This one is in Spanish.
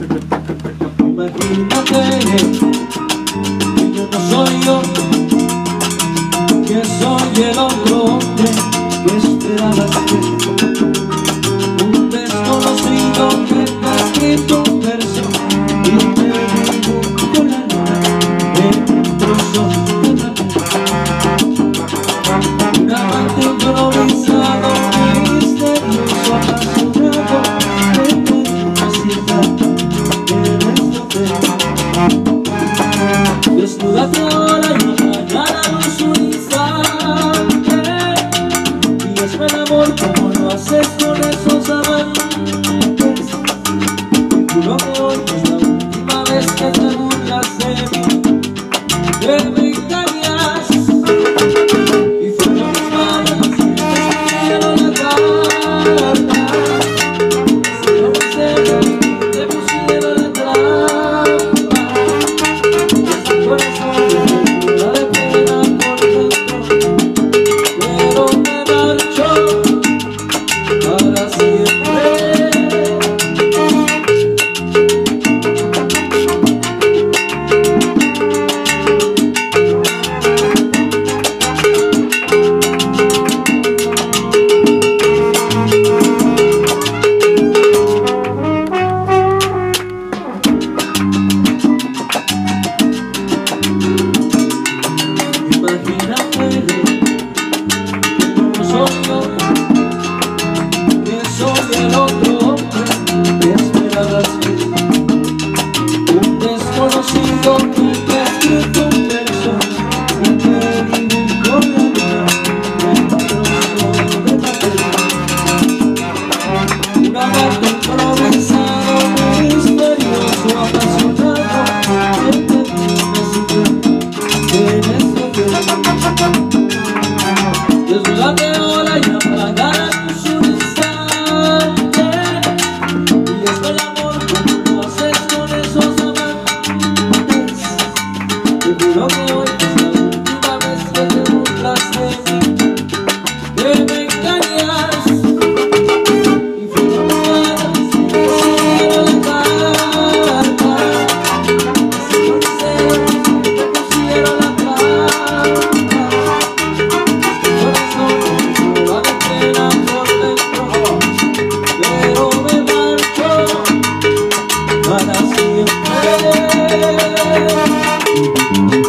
Imagínate que yo no soy yo, que soy el otro hombre que esperabas ver. Un desconocido que te ha escrito un verso y te dibujó la luna en un trozo de papel. Un amante improvisado, misterioso, apasionado, que nunca cita en este hotel. Desnúdate ahora y apaga la luz un instante y hazme el amor como lo haces con esos amantes. Te juro que hoy es la última vez que te burlas de mí, que me engañas. Y fueron mis manos las que te escribieron la carta, si no me celas te pusieron la trampa. Este corazón me cura de pena por dentro, pero me marcho para siempre. Imagínate que no soy yo, que soy el otro hombre que esperabas ver. Un desconocido que te ha escrito un verso y te dibujó la luna en un trozo de papel. Un amante improvisado, misterioso, apasionado, que te necesita en este hotel. Desnúdate ahora y apaga la luz un instante y hazme el amor como lo haces con esos amantes. Te juro que hoy es la última vez que te burlas de mí, que me engañas. Y fueron mis manos que te escribieron la carta, si no deseas que te pusieron la trampa. Este corazón me cura de pena por dentro, pero me marcho para siempre.